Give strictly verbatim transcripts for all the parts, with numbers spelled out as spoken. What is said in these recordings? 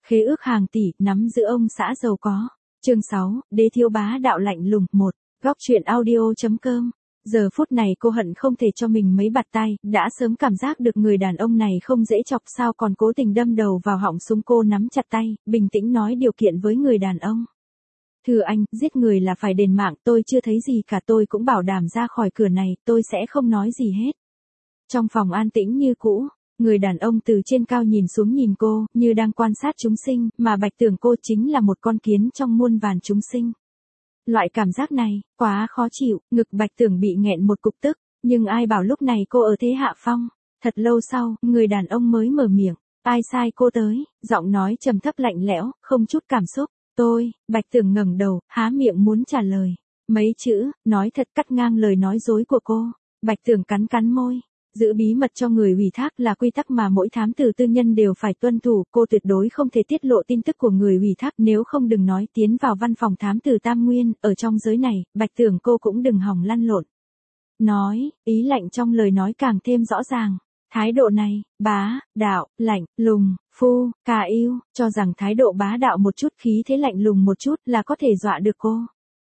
Khế ước hàng tỷ, nắm giữ ông xã giàu có. Chương sáu, Đế thiếu bá đạo lạnh lùng. Một. Góc truyện audio.com. Giờ phút này cô hận không thể cho mình mấy bạt tay, đã sớm cảm giác được người đàn ông này không dễ chọc sao còn cố tình đâm đầu vào họng súng. Cô nắm chặt tay, bình tĩnh nói điều kiện với người đàn ông. Thưa anh, giết người là phải đền mạng, tôi chưa thấy gì cả, tôi cũng bảo đảm ra khỏi cửa này, tôi sẽ không nói gì hết. Trong phòng an tĩnh như cũ, người đàn ông từ trên cao nhìn xuống nhìn cô, như đang quan sát chúng sinh, mà Bạch Tường cô chính là một con kiến trong muôn vàn chúng sinh. Loại cảm giác này, quá khó chịu, ngực Bạch Tường bị nghẹn một cục tức, nhưng ai bảo lúc này cô ở thế hạ phong. Thật lâu sau, người đàn ông mới mở miệng, ai sai cô tới, giọng nói trầm thấp lạnh lẽo, không chút cảm xúc. Tôi, Bạch Tường ngẩng đầu, há miệng muốn trả lời. Mấy chữ, nói thật cắt ngang lời nói dối của cô. Bạch Tường cắn cắn môi. Giữ bí mật cho người ủy thác là quy tắc mà mỗi thám tử tư nhân đều phải tuân thủ, cô tuyệt đối không thể tiết lộ tin tức của người ủy thác, nếu không đừng nói tiến vào văn phòng thám tử Tam Nguyên, ở trong giới này, Bạch Tường cô cũng đừng hòng lăn lộn. Nói, ý lạnh trong lời nói càng thêm rõ ràng. Thái độ này, bá, đạo, lạnh, lùng, phu, cà yêu, cho rằng thái độ bá đạo một chút, khí thế lạnh lùng một chút là có thể dọa được cô.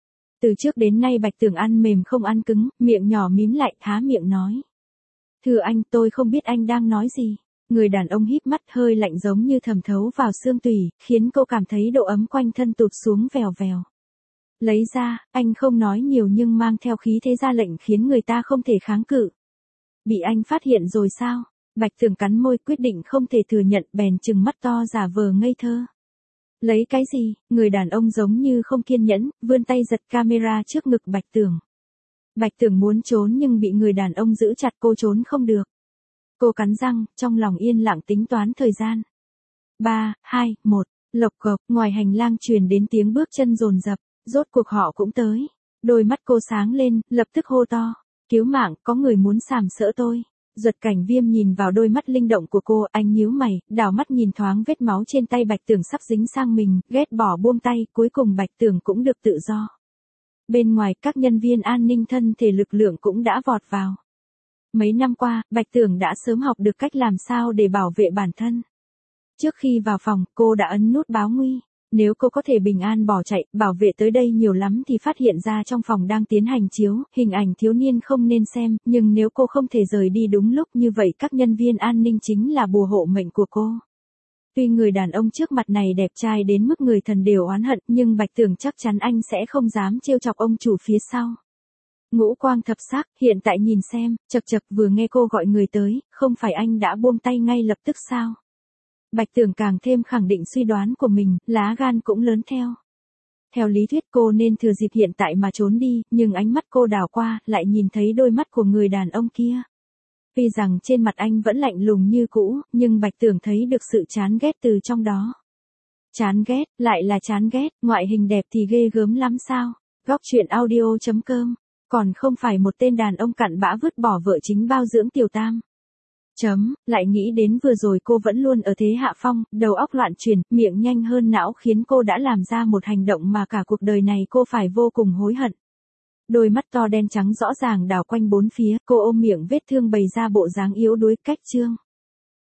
Từ trước đến nay Bạch Tường ăn mềm không ăn cứng, miệng nhỏ mím lại, há miệng nói. Thưa anh, tôi không biết anh đang nói gì. Người đàn ông híp mắt, hơi lạnh giống như thẩm thấu vào xương tủy, khiến cô cảm thấy độ ấm quanh thân tụt xuống vèo vèo. Lấy ra, anh không nói nhiều nhưng mang theo khí thế ra lệnh khiến người ta không thể kháng cự. Bị anh phát hiện rồi sao? Bạch Tường cắn môi quyết định không thể thừa nhận, bèn trừng mắt to giả vờ ngây thơ. Lấy cái gì? Người đàn ông giống như không kiên nhẫn, vươn tay giật camera trước ngực Bạch Tường. Bạch Tường muốn trốn nhưng bị người đàn ông giữ chặt, cô trốn không được. Cô cắn răng, trong lòng yên lặng tính toán thời gian. ba, hai, một, lộc cộc, ngoài hành lang truyền đến tiếng bước chân dồn dập, rốt cuộc họ cũng tới. Đôi mắt cô sáng lên, lập tức hô to. Cứu mạng, có người muốn sàm sỡ tôi. Duật Cảnh Viêm nhìn vào đôi mắt linh động của cô, anh nhíu mày, đảo mắt nhìn thoáng vết máu trên tay Bạch Tường sắp dính sang mình, ghét bỏ buông tay, cuối cùng Bạch Tường cũng được tự do. Bên ngoài, các nhân viên an ninh thân thể lực lượng cũng đã vọt vào. Mấy năm qua, Bạch Tường đã sớm học được cách làm sao để bảo vệ bản thân. Trước khi vào phòng, cô đã ấn nút báo nguy. Nếu cô có thể bình an bỏ chạy, bảo vệ tới đây nhiều lắm thì phát hiện ra trong phòng đang tiến hành chiếu, hình ảnh thiếu niên không nên xem, nhưng nếu cô không thể rời đi đúng lúc như vậy các nhân viên an ninh chính là bùa hộ mệnh của cô. Tuy người đàn ông trước mặt này đẹp trai đến mức người thần đều oán hận, nhưng Bạch Tường chắc chắn anh sẽ không dám trêu chọc ông chủ phía sau. Ngũ quang thập sắc, hiện tại nhìn xem, chật chật vừa nghe cô gọi người tới, không phải anh đã buông tay ngay lập tức sao? Bạch Tường càng thêm khẳng định suy đoán của mình, lá gan cũng lớn theo. Theo lý thuyết cô nên thừa dịp hiện tại mà trốn đi, nhưng ánh mắt cô đảo qua, lại nhìn thấy đôi mắt của người đàn ông kia. Vì rằng trên mặt anh vẫn lạnh lùng như cũ, nhưng Bạch Tường thấy được sự chán ghét từ trong đó. Chán ghét, lại là chán ghét, ngoại hình đẹp thì ghê gớm lắm sao? Góc truyện audio.com, còn không phải một tên đàn ông cặn bã vứt bỏ vợ chính bao dưỡng tiểu tam. Chấm, lại nghĩ đến vừa rồi cô vẫn luôn ở thế hạ phong, đầu óc loạn chuyển, miệng nhanh hơn não khiến cô đã làm ra một hành động mà cả cuộc đời này cô phải vô cùng hối hận. Đôi mắt to đen trắng rõ ràng đảo quanh bốn phía, cô ôm miệng vết thương bày ra bộ dáng yếu đuối cách trương.